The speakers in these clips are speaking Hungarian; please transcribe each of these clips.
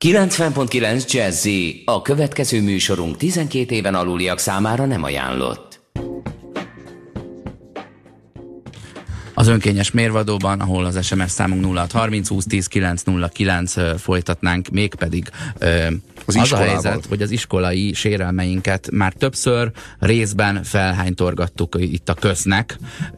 90.9 Jazzy, a következő műsorunk 12 éven aluliak számára nem ajánlott. Az önkényes mérvadóban, ahol az SMS számunk 0630 2010 909 folytatnánk, mégpedig az a helyzet, hogy az iskolai sérelmeinket már többször részben felhánytorgattuk itt a köznek.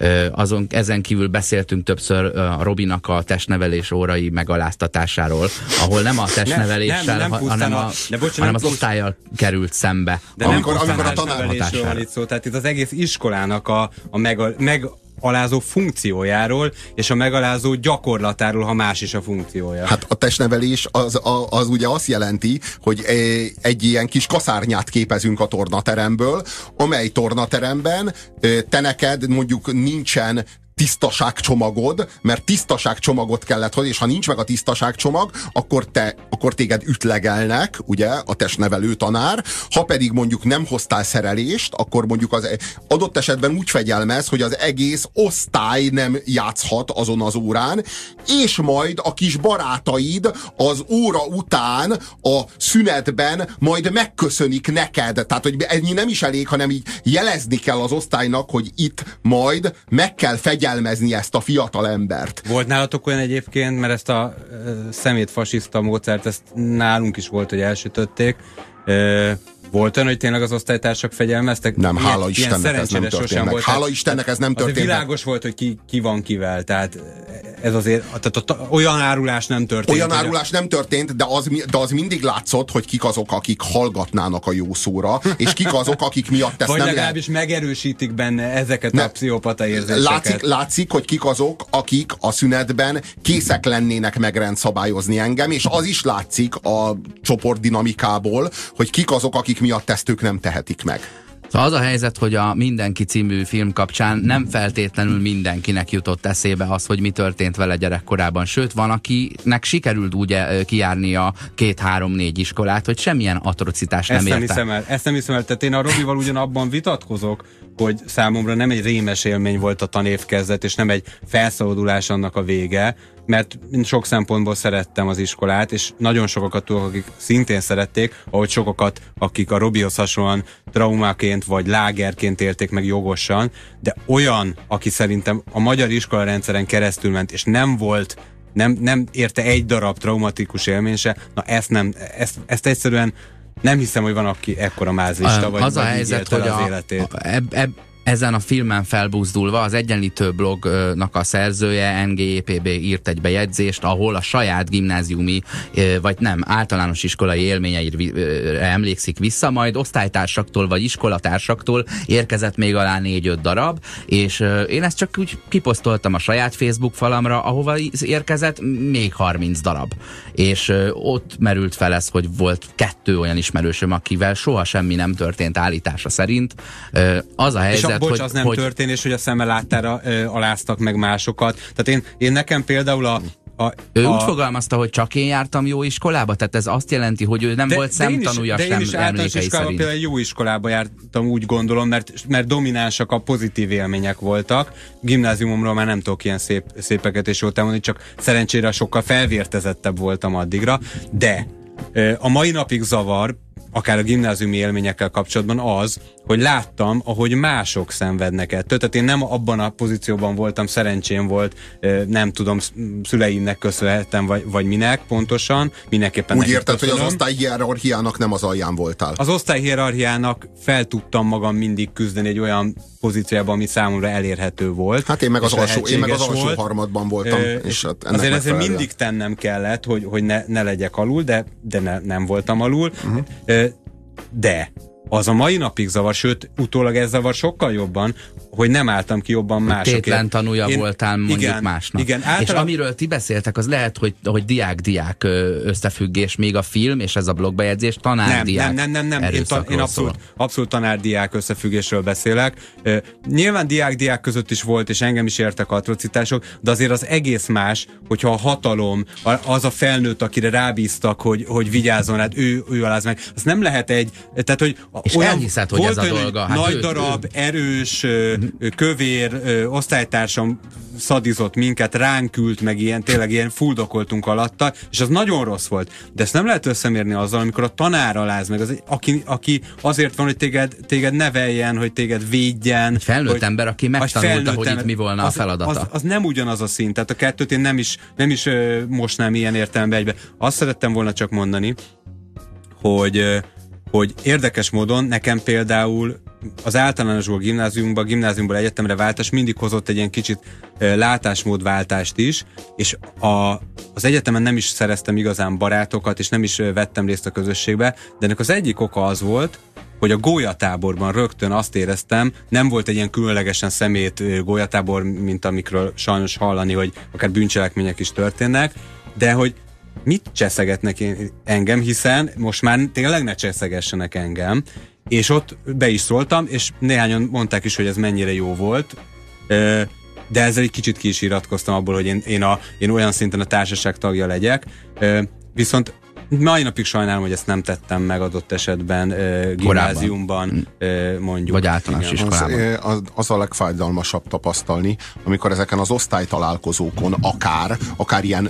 Ezen kívül beszéltünk többször a Robinak a testnevelés órai megaláztatásáról, ahol nem a testneveléssel, hanem az osztállyal került szembe. De amikor a tanárhatásról van itt szó, tehát itt az egész iskolának a megalázó funkciójáról, és a megalázó gyakorlatáról, ha más is a funkciója. Hát a testnevelés az ugye azt jelenti, hogy egy ilyen kis kaszárnyát képezünk a tornateremből, amely tornateremben te neked mondjuk nincsen tisztaságcsomagod, mert tisztaságcsomagot kellett hozni, és ha nincs meg a tisztaságcsomag, akkor téged ütlegelnek, ugye, a testnevelő tanár. Ha pedig mondjuk nem hoztál szerelést, akkor mondjuk az adott esetben úgy fegyelmez, hogy az egész osztály nem játszhat azon az órán, és majd a kis barátaid az óra után a szünetben majd megköszönik neked. Tehát, hogy ennyi nem is elég, hanem így jelezni kell az osztálynak, hogy itt majd meg kell fegyelmezni ezt a fiatal embert. Volt nálatok olyan egyébként, mert ezt a szemétfasiszta módszert, ezt nálunk is volt, hogy elsütötték. Volt olyan, hogy tényleg az osztálytársak fegyelmeztek? Nem, hála Istennek ez nem történt meg. Hála Istennek ez nem történt meg. Világos volt, hogy ki van kivel, tehát ez azért, olyan árulás nem történt. Olyan árulás nem történt, de az mindig látszott, hogy kik azok, akik hallgatnának a jó szóra, és kik azok, akik miatt ezt vagy nem legalábbis megerősítik benne ezeket a pszichopata érzéseket. Látszik, hogy kik azok, akik a szünetben készek lennének megrendszabályozni engem, és az is látszik a csoportdinamikából, hogy kik azok, akik miatt ezt ők nem tehetik meg. Szóval az a helyzet, hogy a Mindenki című film kapcsán nem feltétlenül mindenkinek jutott eszébe az, hogy mi történt vele gyerekkorában. Sőt, van, akinek sikerült úgy kijárnia 2-3-4 iskolát, hogy semmilyen atrocitás nem érte. Ezt nem hiszem el. Tehát én a Robival ugyanabban vitatkozok, hogy számomra nem egy rémes élmény volt a tanévkezdet, és nem egy felszabadulás annak a vége, mert sok szempontból szerettem az iskolát, és nagyon sokakat tudok, akik szintén szerették, ahogy sokakat, akik a Robihoz hasonlóan traumáként vagy lágerként élték meg jogosan, de olyan, aki szerintem a magyar iskolarendszeren keresztül ment, és nem érte egy darab traumatikus élmény se, na ezt egyszerűen nem hiszem, hogy van, aki ekkora mázlista, vagy az a helyzet, hogy az életét. Ezen a filmen felbuzdulva az Egyenlítő blognak a szerzője, NGEPB írt egy bejegyzést, ahol a saját gimnáziumi, vagy nem, általános iskolai élményeire emlékszik vissza, majd osztálytársaktól vagy iskolatársaktól érkezett még alá 4-5 darab, és én ezt csak úgy kiposztoltam a saját Facebook falamra, ahova érkezett még 30 darab. És ott merült fel ez, hogy volt 2 olyan ismerősöm, akivel soha semmi nem történt állítása szerint. Az a helyzet, bocs, az nem történés, hogy a szeme láttára aláztak meg másokat. Tehát én nekem például ő úgy fogalmazta, hogy csak én jártam jó iskolába? Tehát ez azt jelenti, hogy ő nem volt szemtanúja sem emlékei szerint. De én is általános iskolában például jó iskolába jártam, úgy gondolom, mert dominánsak a pozitív élmények voltak. Gimnáziumomról már nem tudok ilyen szépeket és jót elmondani, csak szerencsére sokkal felvértezettebb voltam addigra. De a mai napig zavar, akár a gimnáziumi élményekkel kapcsolatban az, hogy láttam, ahogy mások szenvednek ettől. Tehát én nem abban a pozícióban voltam, szerencsém volt, nem tudom, szüleimnek köszönhettem, vagy minek pontosan, mindenképpen. Úgy érted, hogy az osztályhierarchiának nem az alján voltál? Az osztályhierarchiának fel tudtam magam mindig küzdeni egy olyan pozícióban, ami számomra elérhető volt. Hát én meg az alsó harmadban voltam. És hát azért ezért mindig tennem kellett, hogy ne legyek alul, de nem voltam alul. De az a mai napig zavar, sőt, utólag ez zavar sokkal jobban, hogy nem álltam ki jobban másokért. Tétlen tanúja voltál mondjuk másnak. Igen, és amiről ti beszéltek, az lehet, hogy diák-diák összefüggés, még a film, és ez a blogbejegyzés tanár-diák Nem. Én abszolút tanár-diák összefüggésről beszélek. Nyilván diák-diák között is volt, és engem is értek atrocitások, de azért az egész más, hogyha a hatalom, az a felnőtt, akire rábíztak, hogy vigyázzon, hát ő aláz meg. Az nem lehet tehát, hogy és elhiszed, hogy ez a dolga. Nagy darab, erős, kövér osztálytársam szadizott minket, ránk ült, meg ilyen, tényleg ilyen fuldokoltunk alatta, és az nagyon rossz volt. De ezt nem lehet összemérni azzal, amikor a tanár aláz meg, aki azért van, hogy téged neveljen, hogy téged védjen. Egy felnőtt ember, aki megtanulta, hogy itt mi volna a feladata. Az nem ugyanaz a szint. Tehát a kettőt én nem is mostnám ilyen értelembe egybe. Azt szerettem volna csak mondani, hogy érdekes módon nekem például az általánosból gimnáziumból egyetemre váltás mindig hozott egy ilyen kicsit látásmódváltást is, és az egyetemen nem is szereztem igazán barátokat, és nem is vettem részt a közösségbe, de ennek az egyik oka az volt, hogy a gólyatáborban rögtön azt éreztem, nem volt egy ilyen különlegesen szemét gólyatábor, mint amikről sajnos hallani, hogy akár bűncselekmények is történnek, de hogy mit cseszegetnek engem, hiszen most már tényleg ne cseszegessenek engem, és ott be is szóltam, és néhányan mondták is, hogy ez mennyire jó volt, de ezzel egy kicsit ki is iratkoztam abból, hogy én olyan szinten a társaság tagja legyek, viszont mai napig sajnálom, hogy ezt nem tettem meg adott esetben gimnáziumban, mondjuk. Vagy általános iskolában. Az a legfájdalmasabb tapasztalni, amikor ezeken az osztálytalálkozókon, akár ilyen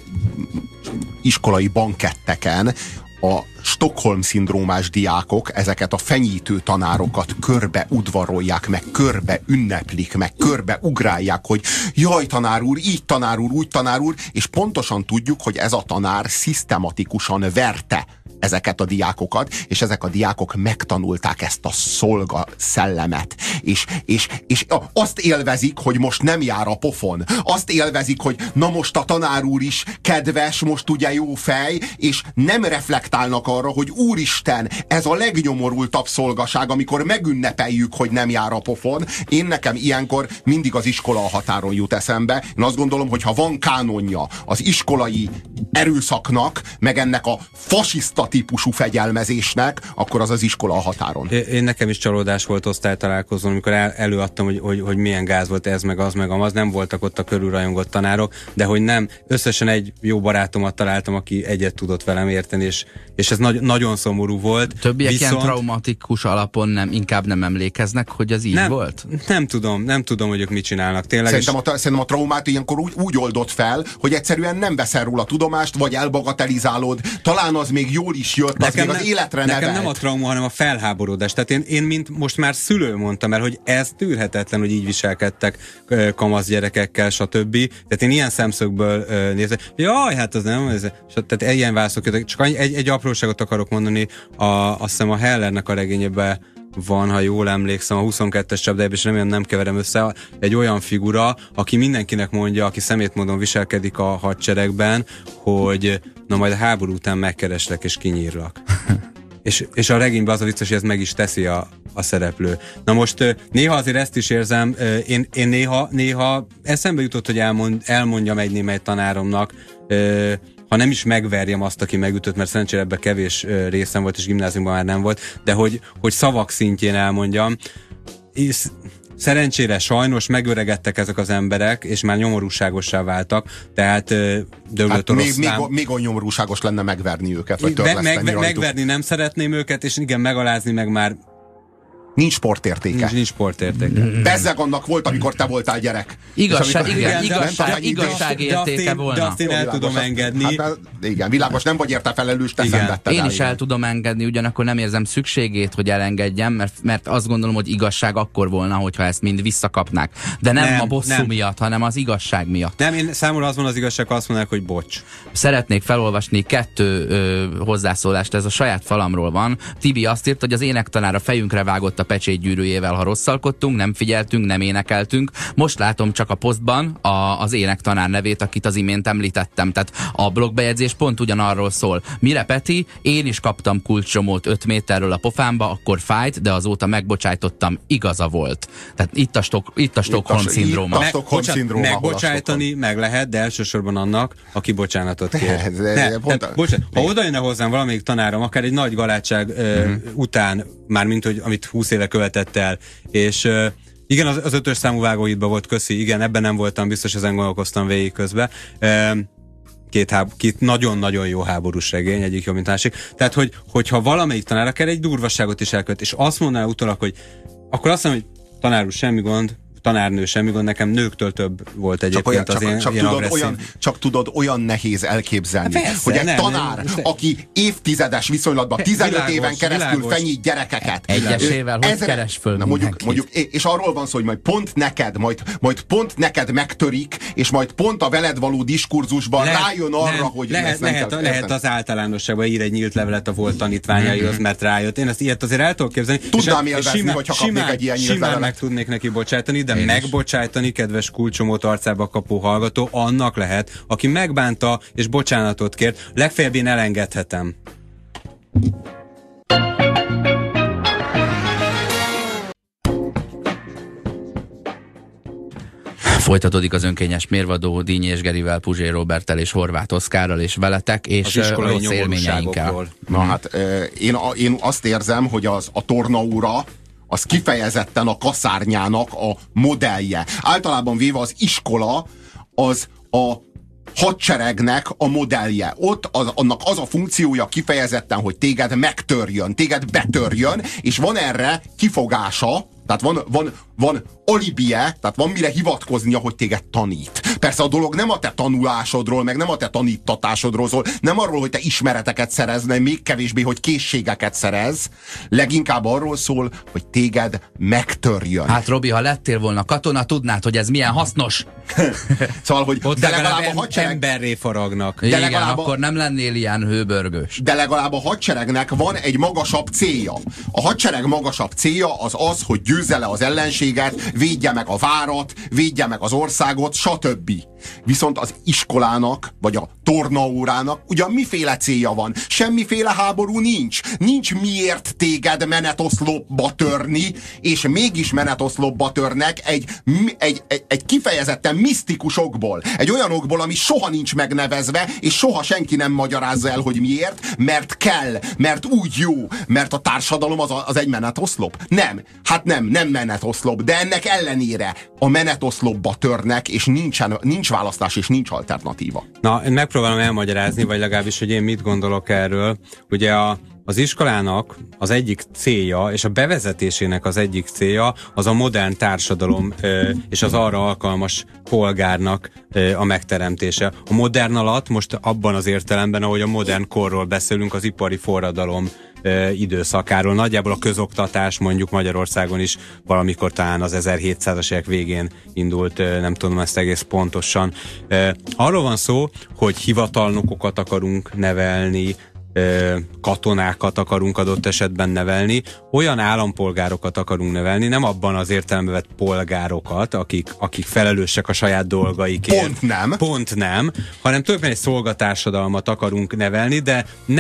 iskolai banketteken a Stockholm-szindrómás diákok ezeket a fenyítő tanárokat körbe udvarolják, meg körbe ünneplik, meg körbe ugrálják, hogy jaj, tanár úr, így tanár úr, úgy tanár úr, és pontosan tudjuk, hogy ez a tanár szisztematikusan verte ezeket a diákokat, és ezek a diákok megtanulták ezt a szolga szellemet. És azt élvezik, hogy most nem jár a pofon. Azt élvezik, hogy na most a tanár úr is kedves, most ugye jó fej, és nem reflektálnak arra, hogy úristen, ez a legnyomorultabb szolgaság, amikor megünnepeljük, hogy nem jár a pofon. Nekem ilyenkor mindig az iskola a határon jut eszembe. Én azt gondolom, hogy ha van kánonja az iskolai erőszaknak, meg ennek a fasiszta típusú fegyelmezésnek, akkor az iskola a határon. Én nekem is csalódás volt osztálytalálkozón, amikor előadtam, hogy milyen gáz volt ez, meg az, nem voltak ott a körülrajongott tanárok, de hogy nem, összesen egy jó barátomat találtam, aki egyet tudott velem érteni, és ez nagyon szomorú volt. Többiek ilyen traumatikus alapon inkább nem emlékeznek, hogy az így volt? Nem tudom, hogy ők mit csinálnak. Tényleg Szerintem a traumát ilyenkor úgy oldott fel, hogy egyszerűen nem veszel róla tudomást, vagy elbagatelizálod, talán az még jól is jött, az még az életre nevelt. Nekem nem a trauma, hanem a felháborodás. Tehát én mint most már szülő mondtam el, hogy ez tűrhetetlen, hogy így viselkedtek kamasz gyerekekkel, stb. Tehát én ilyen szemszögből nézem, jaj, hát az nem, tehát ilyen válaszok, csak egy apróságot akarok mondani, azt hiszem a Hellernek a regényében van, ha jól emlékszem, a 22-es csapdájában, és nem keverem össze, egy olyan figura, aki mindenkinek mondja, aki szemétmódon viselkedik a hadseregben, hogy na majd a háború után megkereslek és kinyírlak. és a regényben az a vicces, hogy ez meg is teszi a szereplő. Na most néha azért ezt is érzem, én néha eszembe jutott, hogy elmondjam egy némely tanáromnak, ha nem is megverjem azt, aki megütött, mert szerencsére ebben kevés részem volt, és gimnáziumban már nem volt, de hogy szavak szintjén elmondjam. És szerencsére sajnos megöregedtek ezek az emberek, és már nyomorúságossá váltak, tehát döglött oroszlán. Még olyan nyomorúságos lenne megverni őket, vagy törleszteni megverni nem szeretném őket, és igen, megalázni meg már nincs sportértéke. Nincs sportértéke. Bezzeg annak volt, amikor te voltál gyerek. Igazságértéke volna. De azt én el tudom engedni. Hát, igen, világos, nem vagy érte felelős, te szenvedted el. Én is el tudom engedni, ugyanakkor nem érzem szükségét, hogy elengedjem, mert azt gondolom, hogy igazság akkor volna, hogyha ezt mind visszakapnák. De nem a bosszú miatt, hanem az igazság miatt. Nem, én számomra az van az igazság, azt mondják, hogy bocs. Szeretnék felolvasni 2 hozzászólást, ez a saját falamról van. Tibi azt írt, hogy az énektanár a fejünkre vágott a pecsétgyűrűjével, ha rosszalkodtunk, nem figyeltünk, nem énekeltünk. Most látom csak a posztban az énektanár nevét, akit az imént említettem. Tehát a blogbejegyzés pont ugyanarról szól. Mire Peti, én is kaptam kulcsomót 5 méterről a pofámba, akkor fájt, de azóta megbocsájtottam, igaza volt. Tehát itt a Stockholm-szindróma. Megbocsájtani meg lehet, de elsősorban annak, aki bocsánatot kér. Ha oda jönne hozzám valamelyik tanárom, akár egy nagy galátság után, mármint, hogy amit 20 éve követett el, és igen, az 5-ös számú vágóhídban volt, köszi, igen, ebben nem voltam biztos, ezen gondolkoztam végig közben. Két nagyon-nagyon jó háborús regény, egyik jobb, mint másik. Tehát, hogyha valamelyik tanár akár egy durvasságot is elkövet, és azt mondaná utólag, hogy akkor azt mondom, hogy tanár úr, semmi gond, tanárnő semmi gond, nekem nőktől több volt egyébként az ilyen agresszív. Csak tudod, olyan nehéz elképzelni, persze, hogy egy tanár, aki évtizedes viszonylatban, 15 éven keresztül fenyít gyerekeket. Egyesével, hogy keres föl mondjuk, és arról van szó, hogy majd pont neked megtörik, és majd pont a veled való diskurzusban rájön arra, hogy lehet az általánosságban ír egy nyílt levelet a volt tanítványaihoz, mert rájött. Én ezt ilyet azért el tudok képzelni. Tudnám élvezni, hogyha kapnék egy ilyen nyílt levelet. Simán meg tudnék neki bocsájtani, de megbocsájtani, kedves kulcsomót arcába kapó hallgató, annak lehet, aki megbánta és bocsánatot kért, legfeljebb én elengedhetem. Folytatódik az önkényes mérvadó Dínyi és Gerivel, Puzsér Roberttel és Horváth Oszkárral és veletek, és rossz élményeinkkel. Na hát én azt érzem, hogy a tornaóra az kifejezetten a kaszárnyának a modellje. Általában véve az iskola az a hadseregnek a modellje. Ott annak az a funkciója kifejezetten, hogy téged megtörjön, téged betörjön, és van erre kifogása, tehát van alibije, tehát van mire hivatkoznia, hogy téged tanít. Persze a dolog nem a te tanulásodról, meg nem a te tanítatásodról szól, nem arról, hogy te ismereteket szerez, nem még kevésbé, hogy készségeket szerez, leginkább arról szól, hogy téged megtörjön. Hát Robi, ha lettél volna katona, tudnád, hogy ez milyen hasznos. Szóval, hogy ott de legalább a hadsereg... emberré faragnak. De igen, akkor nem lennél ilyen hőbörgős. De legalább a hadseregnek van egy magasabb célja. A hadsereg magasabb célja az, hogy győzze le az ellenséget, védje meg a várat, védje meg az országot, stb. Viszont az iskolának, vagy a tornaórának ugyan miféle célja van? Semmiféle háború nincs. Nincs miért téged menetoszlopba törni, és mégis menetoszlopba törnek egy kifejezetten misztikus okból. Egy olyan okból, ami soha nincs megnevezve, és soha senki nem magyarázza el, hogy miért, mert kell, mert úgy jó, mert a társadalom az egy menetoszlop. Nem. Hát nem menetoszlop, de ennek ellenére a menetoszlopba törnek, és nincs választás, és nincs alternatíva. Na, én megpróbálom elmagyarázni, vagy legalábbis, hogy én mit gondolok erről. Ugye az iskolának az egyik célja, és a bevezetésének az egyik célja, az a modern társadalom és az arra alkalmas polgárnak a megteremtése. A modern alatt most abban az értelemben, ahogy a modern korról beszélünk, az ipari forradalom időszakáról. Nagyjából a közoktatás mondjuk Magyarországon is valamikor talán az 1700-as évek végén indult, nem tudom ezt egész pontosan. Arról van szó, hogy hivatalnokokat akarunk nevelni, katonákat akarunk adott esetben nevelni, olyan állampolgárokat akarunk nevelni, nem abban az értelemben vett polgárokat, akik felelősek a saját dolgaikért. Pont nem, hanem tulajdonképpen egy szolgatársadalmat akarunk nevelni, de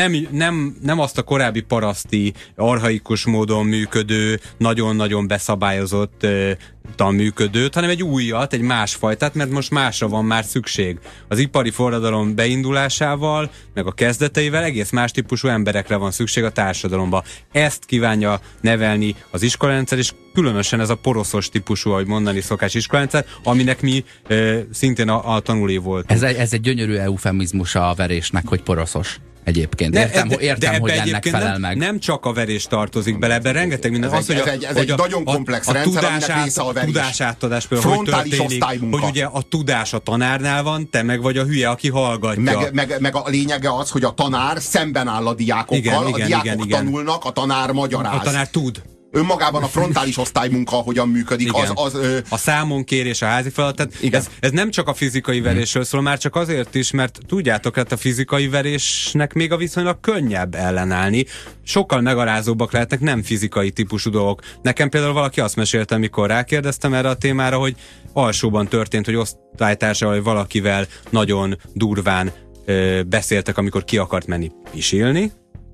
nem azt a korábbi paraszti, archaikus módon működő, nagyon-nagyon beszabályozott működőt, hanem egy újat, egy másfajtát, mert most másra van már szükség. Az ipari forradalom beindulásával, meg a kezdeteivel egész más típusú emberekre van szükség a társadalomba. Ezt kívánja nevelni az iskolarendszer, és különösen ez a poroszos típusú, ahogy mondani szokás iskolarendszer, aminek mi szintén a tanulói volt. Ez egy gyönyörű eufemizmus a verésnek, hogy poroszos. Egyébként. Értem, hogy ennek felel meg. Nem csak a verés tartozik bele, ebben rengeteg minden. Ez egy nagyon komplex rendszer, aminek része a verés. Tudásátadás például, hogy történik, hogy ugye a tudás a tanárnál van, te meg vagy a hülye, aki hallgatja. Meg a lényege az, hogy a tanár szemben áll a diákokkal, a diákok tanulnak, a tanár magyaráz. A tanár tud. Önmagában a frontális osztálymunka hogyan működik. A számonkérés, a házi feladat. Ez nem csak a fizikai verésről szól, már csak azért is, mert tudjátok, hát a fizikai verésnek még a viszonylag könnyebb ellenállni. Sokkal megalázóbbak lehetnek nem fizikai típusú dolgok. Nekem például valaki azt mesélte, amikor rákérdeztem erre a témára, hogy alsóban történt, hogy osztálytársával valakivel nagyon durván beszéltek, amikor ki akart menni pisilni,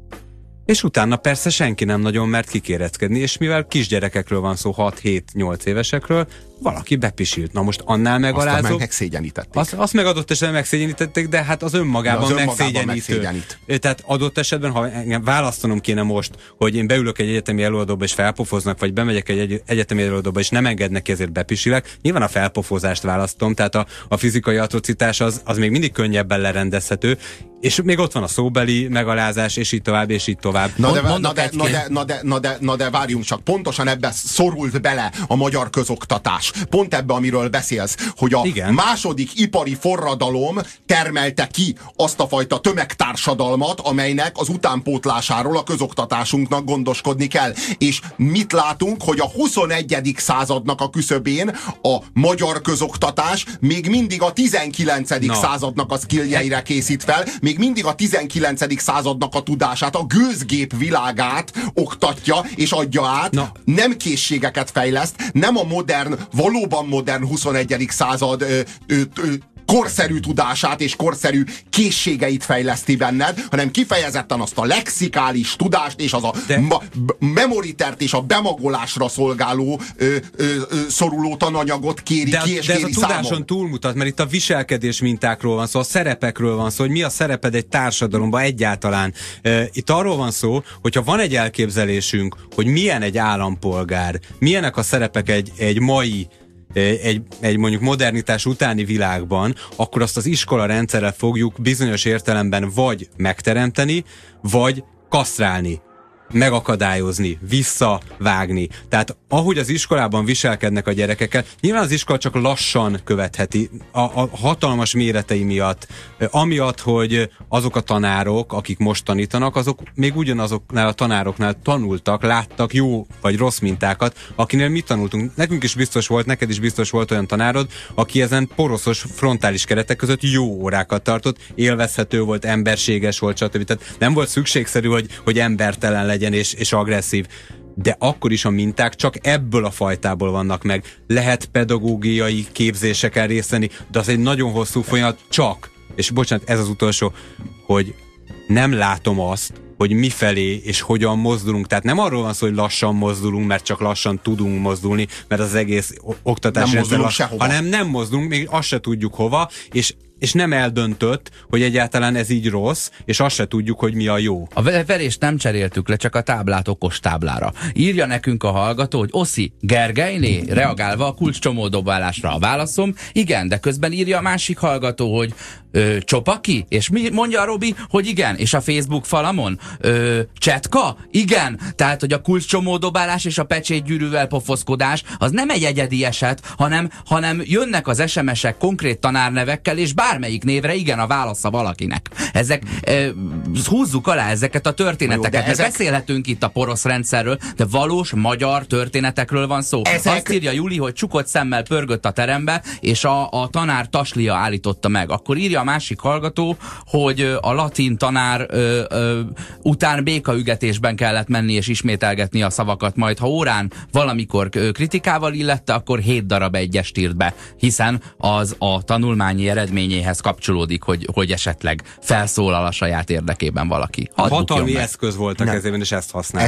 és utána persze senki nem nagyon mert kikéreckedni, és mivel kisgyerekekről van szó, 6-7-8 évesekről, valaki bepisilt. Na most annál megalázóbb. Azt megszégyenítették. Azt meg adott esetben megszégyenítették, de hát az önmagában megszégyenít. Tehát adott esetben, ha engem választanom kéne most, hogy én beülök egy egyetemi előadóba és felpofoznak, vagy bemegyek egy egyetemi előadóba és nem engednek ki, ezért bepisilek, nyilván a felpofozást választom, tehát a fizikai atrocitás az még mindig könnyebben lerendezhető, és még ott van a szóbeli megalázás, és így tovább, és így tovább. Na de várjunk csak, pontosan ebbe szorult bele a magyar közoktatás. pont ebbe, amiről beszélsz, hogy a második ipari forradalom termelte ki azt a fajta tömegtársadalmat, amelynek az utánpótlásáról a közoktatásunknak gondoskodni kell. És mit látunk, hogy a 21. századnak a küszöbén a magyar közoktatás még mindig a 19. századnak a skilljeire készít fel, még mindig a 19. századnak a tudását, a gőzgép világát oktatja és adja át, nem készségeket fejleszt, nem a modern, valóban modern 21. század korszerű tudását és korszerű készségeit fejleszti benned, hanem kifejezetten azt a lexikális tudást és az a memoritert és a bemagolásra szolgáló szoruló tananyagot kéri ki és kéri számon. De ez a tudáson túlmutat, mert itt a viselkedés mintákról van szó, a szerepekről van szó, hogy mi a szereped egy társadalomban egyáltalán. Itt arról van szó, hogyha van egy elképzelésünk, hogy milyen egy állampolgár, milyenek a szerepek egy mai egy mondjuk modernitás utáni világban, akkor azt az iskola rendszerrel fogjuk bizonyos értelemben vagy megteremteni, vagy kasztrálni, megakadályozni, visszavágni. Tehát ahogy az iskolában viselkednek a gyerekekkel, nyilván az iskola csak lassan követheti a hatalmas méretei miatt, amiatt, hogy azok a tanárok, akik most tanítanak, azok még ugyanazoknál a tanároknál tanultak, láttak jó vagy rossz mintákat, akinél mi tanultunk. Nekünk is biztos volt, neked is biztos volt olyan tanárod, aki ezen poroszos frontális keretek között jó órákat tartott, élvezhető volt, emberséges volt, stb. Tehát nem volt szükségszerű, hogy embertelen legyen és agresszív. De akkor is a minták csak ebből a fajtából vannak meg. Lehet pedagógiai képzéseken részt venni, de az egy nagyon hosszú folyamat csak. És bocsánat, ez az utolsó, hogy nem látom azt, hogy mifelé és hogyan mozdulunk. Tehát nem arról van szó, hogy lassan mozdulunk, mert csak lassan tudunk mozdulni, mert az egész oktatási rendszer, hanem nem mozdulunk, még azt se tudjuk hova, és nem eldöntött, hogy egyáltalán ez így rossz, és azt se tudjuk, hogy mi a jó. A verést nem cseréltük le, csak a táblát okos táblára. Írja nekünk a hallgató, hogy Oszi, Gergelyné, reagálva a kulcscsomódobálásra a válaszom, igen, de közben írja a másik hallgató, hogy Csopaki? És mi mondja a Robi, hogy igen, és a Facebook falamon? Csetka? Igen. Tehát, hogy a kulcscsomódobálás és a pecsétgyűrűvel pofoszkodás az nem egy egyedi eset, hanem jönnek az SMS-ek konkrét tanárnevekkel, és bármelyik névre igen a válasza valakinek. Ezek, húzzuk alá ezeket a történeteket. Jó, beszélhetünk itt a porosz rendszerről, de valós magyar történetekről van szó. Azt írja Juli, hogy csukott szemmel pörgött a terembe, és a tanár taslia állította meg. Akkor írja a másik hallgató, hogy a latin tanár után békaügetésben kellett menni és ismételgetni a szavakat, majd ha órán valamikor kritikával illette, akkor 7 darab egyest írt be, hiszen az a tanulmányi eredményéhez kapcsolódik, hogy esetleg felszólal a saját érdekében valaki. Hatalmi eszköz volt a kezében, és ezt használta.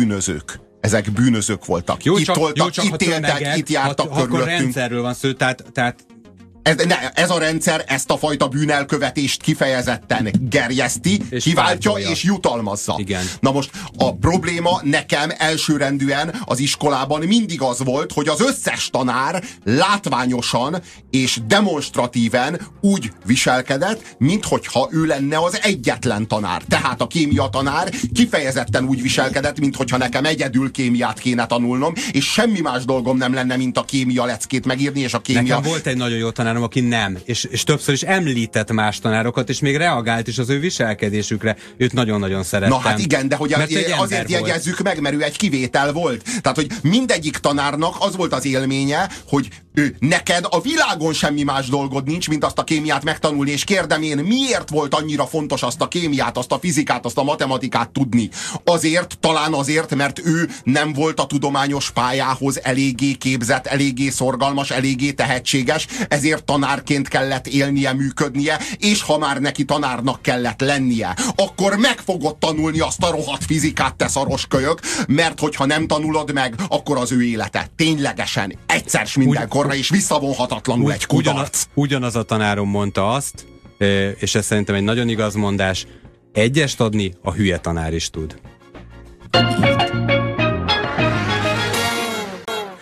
Ezek bűnözők voltak. Itt éltek, itt jártak körülöttünk. Akkor rendszerről van szó, tehát ez a rendszer ezt a fajta bűnelkövetést kifejezetten gerjeszti, és kiváltja és jutalmazza. Igen. Na most a probléma nekem elsőrendűen az iskolában mindig az volt, hogy az összes tanár látványosan és demonstratíven úgy viselkedett, minthogyha ő lenne az egyetlen tanár. Tehát a kémia tanár kifejezetten úgy viselkedett, minthogyha nekem egyedül kémiát kéne tanulnom, és semmi más dolgom nem lenne, mint a kémia leckét megírni, és a kémia... Nekem volt egy nagyon jó tanárom, aki nem, és többször is említett más tanárokat, és még reagált is az ő viselkedésükre. Őt nagyon-nagyon szerettem. Na hát igen, de hogy azért jegyezzük meg, mert ő egy kivétel volt. Tehát, hogy mindegyik tanárnak az volt az élménye, hogy neked a világon semmi más dolgod nincs, mint azt a kémiát megtanulni, és kérdem én, miért volt annyira fontos azt a kémiát, azt a fizikát, azt a matematikát tudni? Talán azért, mert ő nem volt a tudományos pályához eléggé képzett, eléggé szorgalmas, eléggé tehetséges, ezért tanárként kellett élnie, működnie, és ha már neki tanárnak kellett lennie, akkor meg fogod tanulni azt a rohadt fizikát, te szaros kölyök, mert hogyha nem tanulod meg, akkor az ő élete ténylegesen egyszer mindenkorra és visszavonhatatlanul egy kudarc. Ugyanaz a tanárom mondta azt, és ez szerintem egy nagyon igaz mondás, egyest adni a hülye tanár is tud.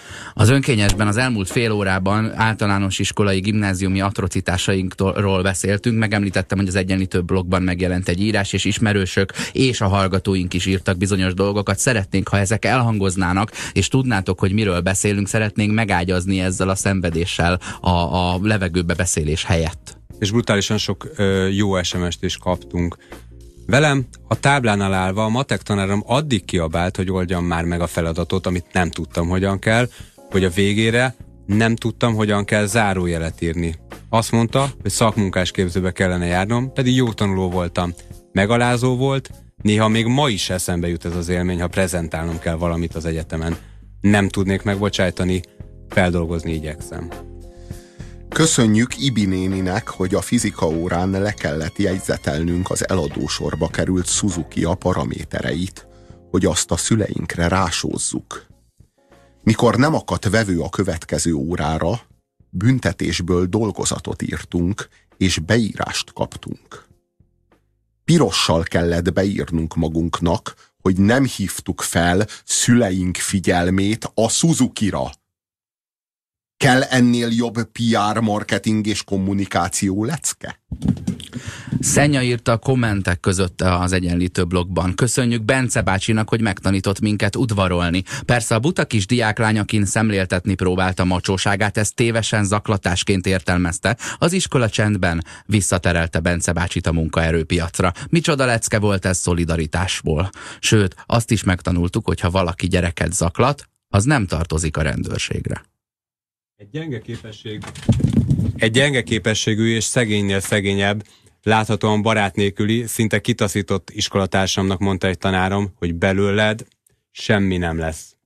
Az önkényesben az elmúlt fél órában általános iskolai gimnáziumi atrocitásainkról beszéltünk. Megemlítettem, hogy az Egyenlítő blogban megjelent egy írás, és ismerősök és a hallgatóink is írtak bizonyos dolgokat. Szeretnénk, ha ezek elhangoznának, és tudnátok, hogy miről beszélünk, szeretnénk megágyazni ezzel a szenvedéssel a levegőbe beszélés helyett. És brutálisan sok jó SMS-t is kaptunk. Velem a táblánál állva a matek tanárom addig kiabált, hogy oldjam már meg a feladatot, amit nem tudtam, hogyan kell, hogy a végére nem tudtam, hogyan kell zárójelet írni. Azt mondta, hogy szakmunkásképzőbe kellene járnom, pedig jó tanuló voltam. Megalázó volt, néha még ma is eszembe jut ez az élmény, ha prezentálnom kell valamit az egyetemen. Nem tudnék megbocsájtani, feldolgozni igyekszem. Köszönjük Ibi néninek, hogy a fizika órán le kellett jegyzetelnünk az eladósorba került Suzuki-a paramétereit, hogy azt a szüleinkre rásózzuk. Mikor nem akadt vevő a következő órára, büntetésből dolgozatot írtunk, és beírást kaptunk. Pirossal kellett beírnunk magunknak, hogy nem hívtuk fel szüleink figyelmét a Suzuki-ra. Kell ennél jobb PR, marketing és kommunikáció lecke? Szenya írta a kommentek között az Egyenlítő blogban. Köszönjük Bence bácsinak, hogy megtanított minket udvarolni. Persze a buta kis diáklány, akin szemléltetni próbálta macsóságát, ezt tévesen zaklatásként értelmezte. Az iskola csendben visszaterelte Bence bácsit a munkaerőpiacra. Micsoda lecke volt ez szolidaritásból. Sőt, azt is megtanultuk, hogy ha valaki gyereket zaklat, az nem tartozik a rendőrségre. Egy gyenge képességű és szegénynél szegényebb, láthatóan barát nélküli, szinte kitaszított iskolatársamnak mondta egy tanárom, hogy belőled semmi nem lesz.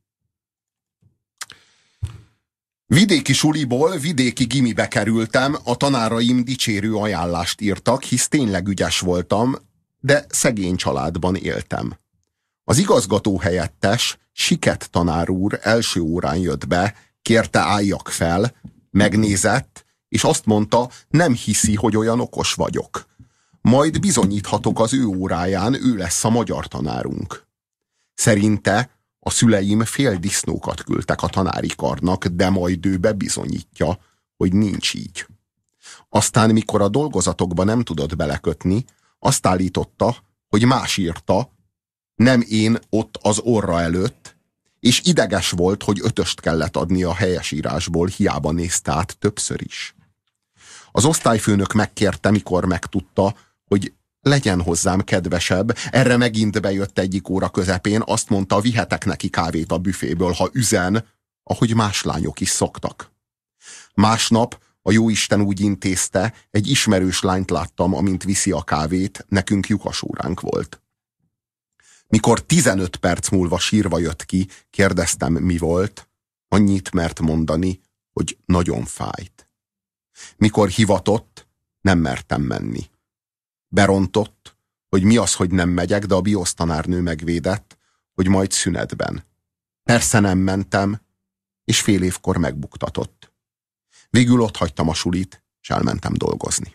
Vidéki suliból vidéki gimibe kerültem, a tanáraim dicsérő ajánlást írtak, hisz tényleg ügyes voltam, de szegény családban éltem. Az igazgató helyettes, Siket tanár úr első órán jött be, kérte álljak fel, megnézett, és azt mondta, nem hiszi, hogy olyan okos vagyok. Majd bizonyíthatok az ő óráján, ő lesz a magyar tanárunk. Szerinte a szüleim fél disznókat küldtek a tanári karnak, de majd ő bebizonyítja, hogy nincs így. Aztán, mikor a dolgozatokba nem tudott belekötni, azt állította, hogy más írta, nem én ott az orra előtt, és ideges volt, hogy 5-öst kellett adni a helyesírásból, hiába nézte át többször is. Az osztályfőnök megkérte, mikor megtudta, hogy legyen hozzám kedvesebb, erre megint bejött egyik óra közepén, azt mondta, vihetek neki kávét a büféből, ha üzen, ahogy más lányok is szoktak. Másnap a jóisten úgy intézte, egy ismerős lányt láttam, amint viszi a kávét, nekünk lyukas óránk volt. Mikor 15 perc múlva sírva jött ki, kérdeztem, mi volt, annyit mert mondani, hogy nagyon fájt. Mikor hivatott, nem mertem menni. Berontott, hogy mi az, hogy nem megyek, de a biosztanárnő megvédett, hogy majd szünetben. Persze nem mentem, és fél évkor megbuktatott. Végül ott hagytam a sulit, és elmentem dolgozni.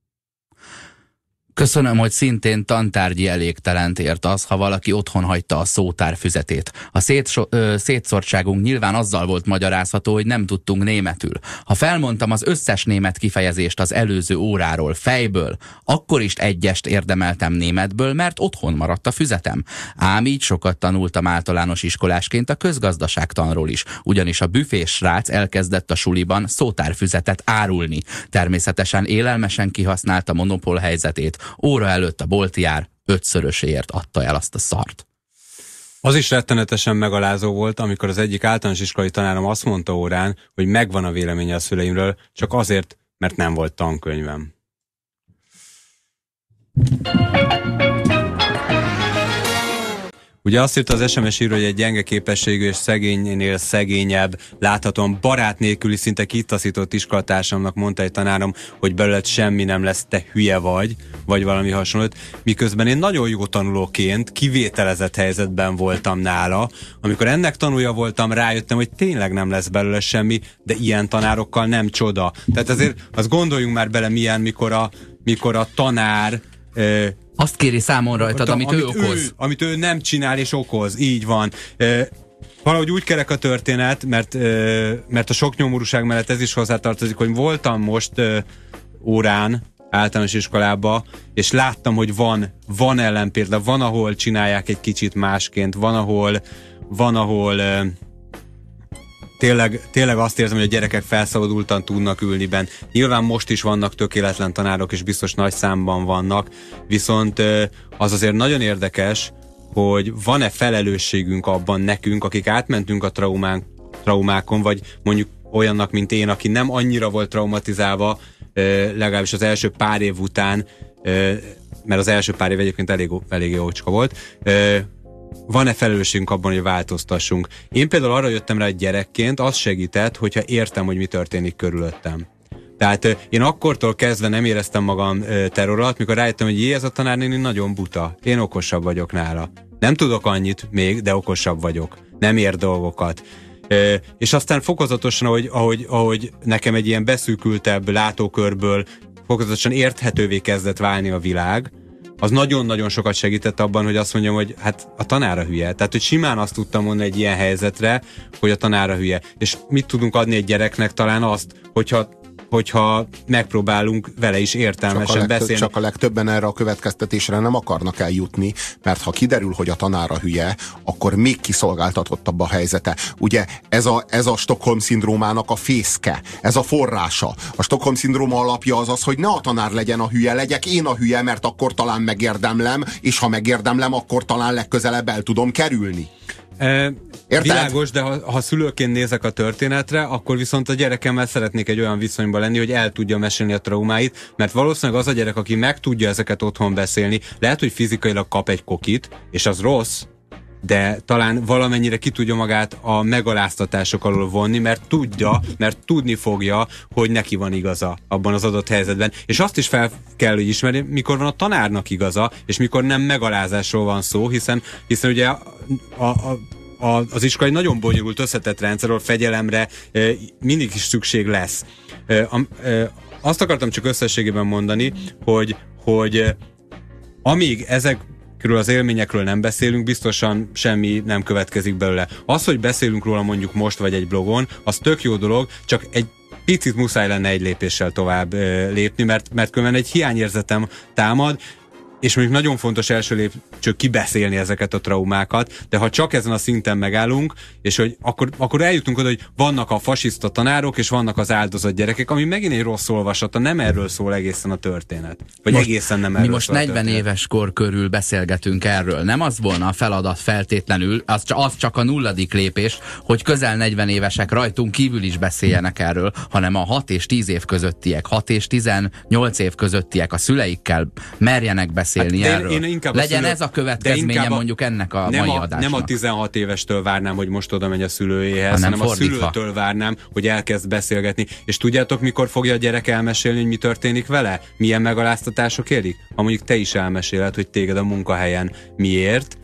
Köszönöm, hogy szintén tantárgyi elégtelent ért az, ha valaki otthon hagyta a szótárfüzetét. A szétszórtságunk nyilván azzal volt magyarázható, hogy nem tudtunk németül. Ha felmondtam az összes német kifejezést az előző óráról fejből, akkor is egyest érdemeltem németből, mert otthon maradt a füzetem. Ám így sokat tanultam általános iskolásként a közgazdaságtanról is, ugyanis a büfés srác elkezdett a suliban szótárfüzetet árulni. Természetesen élelmesen kihasználta monopól helyzetét. Óra előtt a boltjár 5-szöröséért adta el azt a szart. Az is rettenetesen megalázó volt, amikor az egyik általános iskolai tanárom azt mondta órán, hogy megvan a véleménye a szüleimről, csak azért, mert nem volt tankönyvem. Ugye azt írta az SMS író, hogy egy gyenge képességű és szegénynél szegényebb, láthatóan barát nélküli, szinte kitaszított iskolatársamnak mondta egy tanárom, hogy belőled semmi nem lesz, te hülye vagy valami hasonlót, miközben én nagyon jó tanulóként kivételezett helyzetben voltam nála. Amikor ennek tanulja voltam, rájöttem, hogy tényleg nem lesz belőle semmi, de ilyen tanárokkal nem csoda. Tehát azért azt gondoljunk már bele milyen, mikor a tanár azt kéri számon rajtad, amit ő okoz. Amit ő nem csinál és okoz, így van. Valahogy úgy kerek a történet, mert a sok nyomorúság mellett ez is hozzátartozik, hogy voltam most órán általános iskolába, és láttam, hogy van ellenpélda, van, ahol csinálják egy kicsit másként, van, ahol tényleg azt érzem, hogy a gyerekek felszabadultan tudnak ülni benn. Nyilván most is vannak tökéletlen tanárok, és biztos nagy számban vannak, viszont az azért nagyon érdekes, hogy van-e felelősségünk abban nekünk, akik átmentünk a traumákon, vagy mondjuk olyannak, mint én, aki nem annyira volt traumatizálva, legalábbis az első pár év után, mert az első pár év egyébként elég jócska volt, van-e felelősségünk abban, hogy változtassunk? Én például arra jöttem rá, hogy gyerekként az segített, hogyha értem, hogy mi történik körülöttem. Tehát én akkortól kezdve nem éreztem magam terror alatt, mikor rájöttem, hogy ez a tanárnéni nagyon buta. Én okosabb vagyok nála. Nem tudok annyit még, de okosabb vagyok. Nem ér dolgokat. És aztán fokozatosan, ahogy nekem egy ilyen beszűkültebb látókörből fokozatosan érthetővé kezdett válni a világ, az nagyon-nagyon sokat segített abban, hogy azt mondjam, hogy hát a tanára hülye. Tehát, hogy simán azt tudtam mondani egy ilyen helyzetre, hogy a tanára hülye. És mit tudunk adni egy gyereknek? Talán azt, hogyha megpróbálunk vele is értelmesen beszélni. Csak a legtöbben erre a következtetésre nem akarnak eljutni, mert ha kiderül, hogy a tanára hülye, akkor még kiszolgáltatottabb a helyzete. Ugye ez a Stockholm-szindrómának a fészke, ez a forrása. A Stockholm-szindróma alapja az, hogy ne a tanár legyen a hülye, legyek én a hülye, mert akkor talán megérdemlem, és ha megérdemlem, akkor talán legközelebb el tudom kerülni. Világos, de ha szülőként nézek a történetre, akkor viszont a gyerekemmel szeretnék egy olyan viszonyban lenni, hogy el tudja mesélni a traumáit, mert valószínűleg az a gyerek, aki meg tudja ezeket otthon beszélni, lehet, hogy fizikailag kap egy kokit, és az rossz, de talán valamennyire ki tudja magát a megaláztatások alól vonni, mert tudni fogja, hogy neki van igaza abban az adott helyzetben. És azt is fel kell, hogy ismerni, mikor van a tanárnak igaza, és mikor nem megalázásról van szó, hiszen ugye az iskola egy nagyon bonyolult, összetett rendszerről, fegyelemre mindig is szükség lesz. Azt akartam csak összességében mondani, hogy amíg ezekről az élményekről nem beszélünk, biztosan semmi nem következik belőle. Az, hogy beszélünk róla mondjuk most vagy egy blogon, az tök jó dolog, csak egy picit muszáj lenne egy lépéssel tovább lépni, mert különben egy hiányérzetem támad, és mondjuk nagyon fontos első lépcső kibeszélni ezeket a traumákat, de ha csak ezen a szinten megállunk, és hogy akkor eljutunk oda, hogy vannak a fasiszta tanárok, és vannak az áldozat gyerekek, ami megint egy rossz olvasata, nem erről szól egészen a történet. Vagy most, egészen nem erről. Mi most 40 éves kor körül beszélgetünk erről. Nem az volna a feladat feltétlenül, az csak a 0. lépés, hogy közel 40 évesek rajtunk kívül is beszéljenek erről, hanem a 6 és 10 év közöttiek, 6 és 18 év közöttiek a szüleikkel merjenek beszélni erről. Legyen ez a következménye mondjuk ennek a mai adásnak. Nem a 16 évestől várnám, hogy most oda megy a szülőjéhez, hanem a szülőtől várnám, hogy elkezd beszélgetni. És tudjátok, mikor fogja a gyerek elmesélni, hogy mi történik vele? Milyen megaláztatások érik? Ha mondjuk te is elmeséled, hogy téged a munkahelyen miért,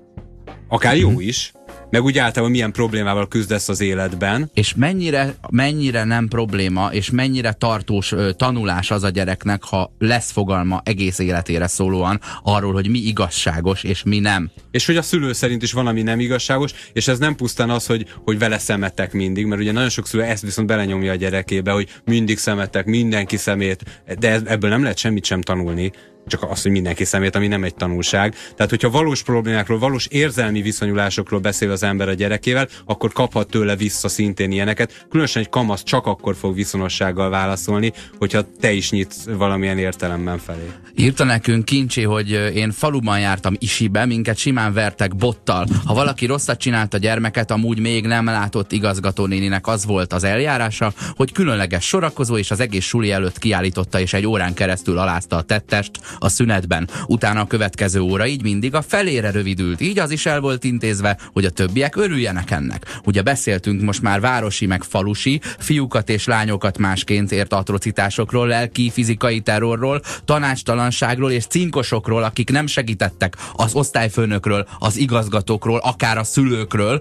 akár jó is, meg úgy általában milyen problémával küzdesz az életben. És mennyire nem probléma, és mennyire tartós tanulás az a gyereknek, ha lesz fogalma egész életére szólóan arról, hogy mi igazságos, és mi nem. És hogy a szülő szerint is van, ami nem igazságos, és ez nem pusztán az, hogy vele szemetek mindig, mert ugye nagyon sok szülő ezt viszont belenyomja a gyerekébe, hogy mindig szemetek, mindenki szemét, de ebből nem lehet semmit sem tanulni. Csak az, hogy mindenki szemét, ami nem egy tanulság. Tehát, hogyha valós problémákról, valós érzelmi viszonyulásokról beszél az ember a gyerekével, akkor kaphat tőle vissza szintén ilyeneket. Különösen egy kamasz csak akkor fog viszonossággal válaszolni, hogyha te is nyitsz valamilyen értelemben felé. Írta nekünk Kincsi, hogy én faluban jártam Isibe, minket simán vertek bottal. Ha valaki rosszat csinált a gyermeket, amúgy még nem látott igazgatónéninek az volt az eljárása, hogy különleges sorakozó és az egész suli előtt kiállította és egy órán keresztül alázta a tettest a szünetben. Utána a következő óra így mindig a felére rövidült. Így az is el volt intézve, hogy a többiek örüljenek ennek. Ugye beszéltünk most már városi meg falusi, fiúkat és lányokat másként ért atrocitásokról, lelki, fizikai terrorról, tanácstalanságról és cinkosokról, akik nem segítettek, az osztályfőnökről, az igazgatókról, akár a szülőkről,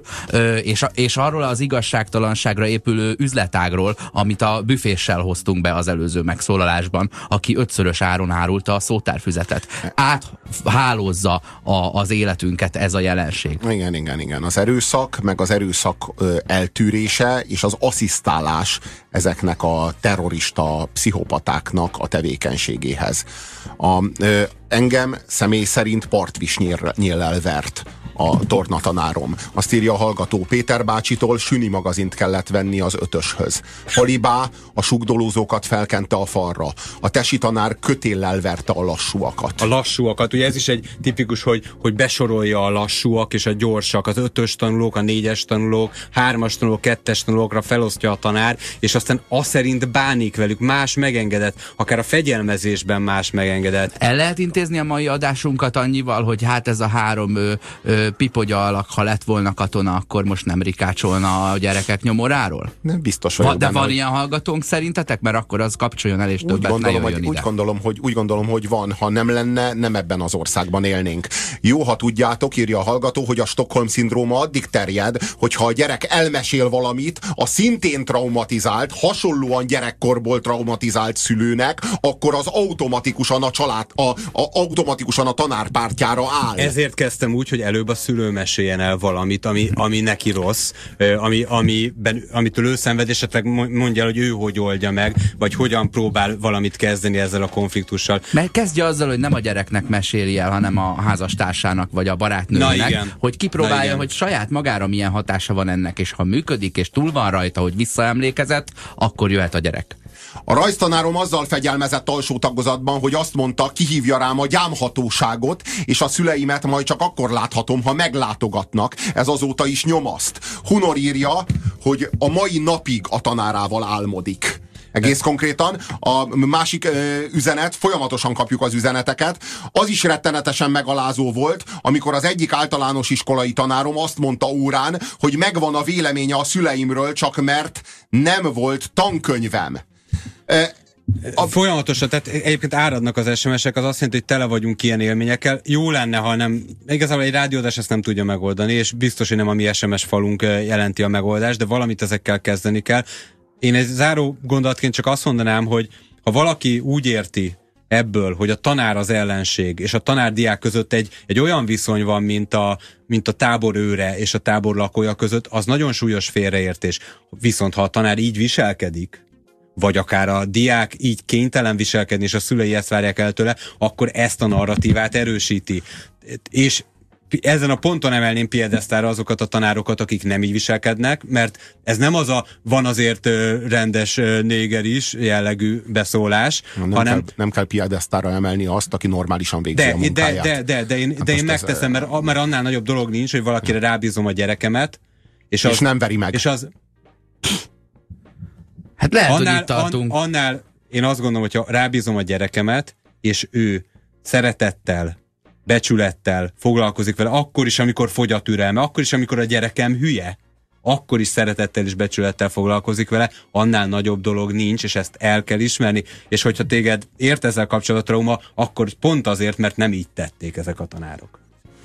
és arról az igazságtalanságra épülő üzletágról, amit a büféssel hoztunk be az előző megszólalásban, aki 5-szörös áron árulta a szót határfüzetet. Áthálózza az életünket ez a jelenség. Igen. Az erőszak, meg az erőszak eltűrése és az asszisztálás ezeknek a terrorista pszichopatáknak a tevékenységéhez. Engem személy szerint partvisnyéllel vert a tornatanárom. Azt írja a hallgató: Péter bácsitól Süni magazint kellett venni az 5-öshöz. Halibá a sugdolózókat felkente a falra. A tesi tanár kötéllel verte a lassúakat. A lassúakat, ugye ez is egy tipikus, hogy besorolja a lassúak és a gyorsak, az 5-ös tanulók, a 4-es tanulók, 3-as tanulók, 2-es tanulókra felosztja a tanár, és aztán azt szerint bánik velük, más megengedett, akár a fegyelmezésben más megengedett. El lehet intézni a mai adásunkat annyival, hogy hát ez a 3 pipogya alak, ha lett volna katona, akkor most nem rikácsolna a gyerekek nyomoráról? Nem biztos vagyok De benne, van ilyen hallgatónk szerintetek? Mert akkor az kapcsoljon el, és többet ne jöjjön ide. Úgy gondolom, hogy van. Ha nem lenne, nem ebben az országban élnénk. Jó, ha tudjátok, írja a hallgató, hogy a Stockholm-szindróma addig terjed, hogyha a gyerek elmesél valamit a szintén traumatizált, hasonlóan gyerekkorból traumatizált szülőnek, akkor az automatikusan automatikusan a tanár pártjára áll. Ezért kezdtem úgy, hogy előbb a szülő meséljen el valamit, ami neki rossz, amitől ő szenved, és esetleg mondja el, hogy ő hogy oldja meg, vagy hogyan próbál valamit kezdeni ezzel a konfliktussal. Mert kezdje azzal, hogy nem a gyereknek meséli el, hanem a házastársának, vagy a barátnőnek, hogy kipróbálja, hogy saját magára milyen hatása van ennek, és ha működik, és túl van rajta, hogy visszaemlékezett, akkor jöhet a gyerek. A rajztanárom azzal fegyelmezett alsó tagozatban, hogy azt mondta, kihívja rám a gyámhatóságot, és a szüleimet majd csak akkor láthatom, ha meglátogatnak. Ez azóta is nyomaszt. Hunor írja, hogy a mai napig a tanárával álmodik. Egész konkrétan. A másik üzenet, folyamatosan kapjuk az üzeneteket, az is rettenetesen megalázó volt, amikor az egyik általános iskolai tanárom azt mondta órán, hogy megvan a véleménye a szüleimről, csak mert nem volt tankönyvem. Folyamatosan, tehát egyébként áradnak az SMS-ek, az azt jelenti, hogy tele vagyunk ilyen élményekkel. Jó lenne, ha nem, igazából egy rádióadás ezt nem tudja megoldani, és biztos, hogy nem a mi SMS falunk jelenti a megoldást, de valamit ezekkel kezdeni kell. Én egy záró gondolatként csak azt mondanám, hogy ha valaki úgy érti ebből, hogy a tanár az ellenség, és a tanár-diák között egy olyan viszony van, mint a tábor őre és a tábor lakója között, az nagyon súlyos félreértés. Viszont ha a tanár így viselkedik, vagy akár a diák így kénytelen viselkedni, és a szülei ezt várják el tőle, akkor ezt a narratívát erősíti. És ezen a ponton emelném piedesztára azokat a tanárokat, akik nem így viselkednek, mert ez nem az a van azért rendes néger is jellegű beszólás, hanem... Nem kell piedesztára emelni azt, aki normálisan végzi a munkáját. De én megteszem, mert annál nagyobb dolog nincs, hogy valakire rábízom a gyerekemet, és nem veri meg. És az... Hát lehet, hogy itt tartunk. Annál én azt gondolom, hogyha rábízom a gyerekemet, és ő szeretettel, becsülettel foglalkozik vele, akkor is, amikor fogy a türelme, akkor is, amikor a gyerekem hülye, akkor is szeretettel és becsülettel foglalkozik vele, annál nagyobb dolog nincs, és ezt el kell ismerni, és hogyha téged ért ezzel kapcsolatban trauma, akkor pont azért, mert nem így tették ezek a tanárok.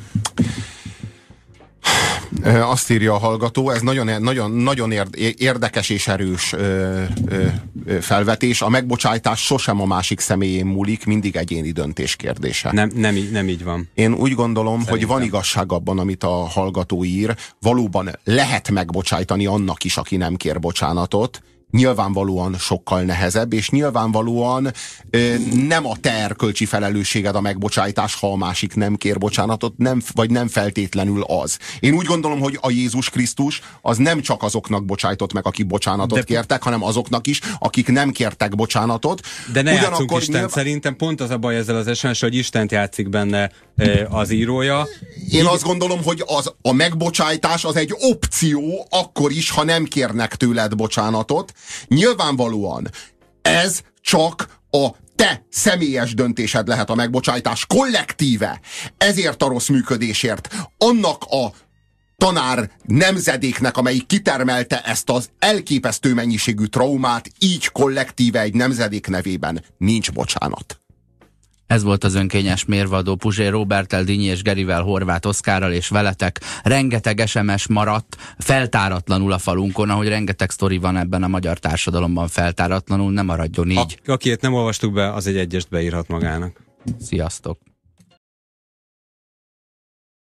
Azt írja a hallgató, ez nagyon érdekes és erős felvetés. A megbocsájtás sosem a másik személyén múlik, mindig egyéni döntés kérdése. Nem így van. Én úgy gondolom, hogy van igazság abban, amit a hallgató ír. Valóban lehet megbocsájtani annak is, aki nem kér bocsánatot. Nyilvánvalóan sokkal nehezebb, és nyilvánvalóan nem a te erkölcsi felelősséged a megbocsájtás, ha a másik nem kér bocsánatot, vagy nem feltétlenül az. Én úgy gondolom, hogy a Jézus Krisztus az nem csak azoknak bocsájtott meg, akik bocsánatot kértek, hanem azoknak is, akik nem kértek bocsánatot. De ne játszunk Istent, szerintem pont az a baj ezzel az SMS, hogy Istent játszik benne az írója. Én azt gondolom, hogy a megbocsájtás az egy opció, akkor is, ha nem kérnek tőled bocsánatot. Nyilvánvalóan ez csak a te személyes döntésed lehet, a megbocsájtás kollektíve. Ezért a rossz működésért, annak a tanár nemzedéknek, amelyik kitermelte ezt az elképesztő mennyiségű traumát, így kollektíve egy nemzedék nevében nincs bocsánat. Ez volt az önkényes mérvadó Puzsér Róberttel, Dinyi és Gerivel, Horváth Oszkárral és veletek. Rengeteg SMS maradt feltáratlanul a falunkon, ahogy rengeteg sztori van ebben a magyar társadalomban feltáratlanul, nem maradjon így. Akiért nem olvastuk be, az egy egyest beírhat magának. Sziasztok!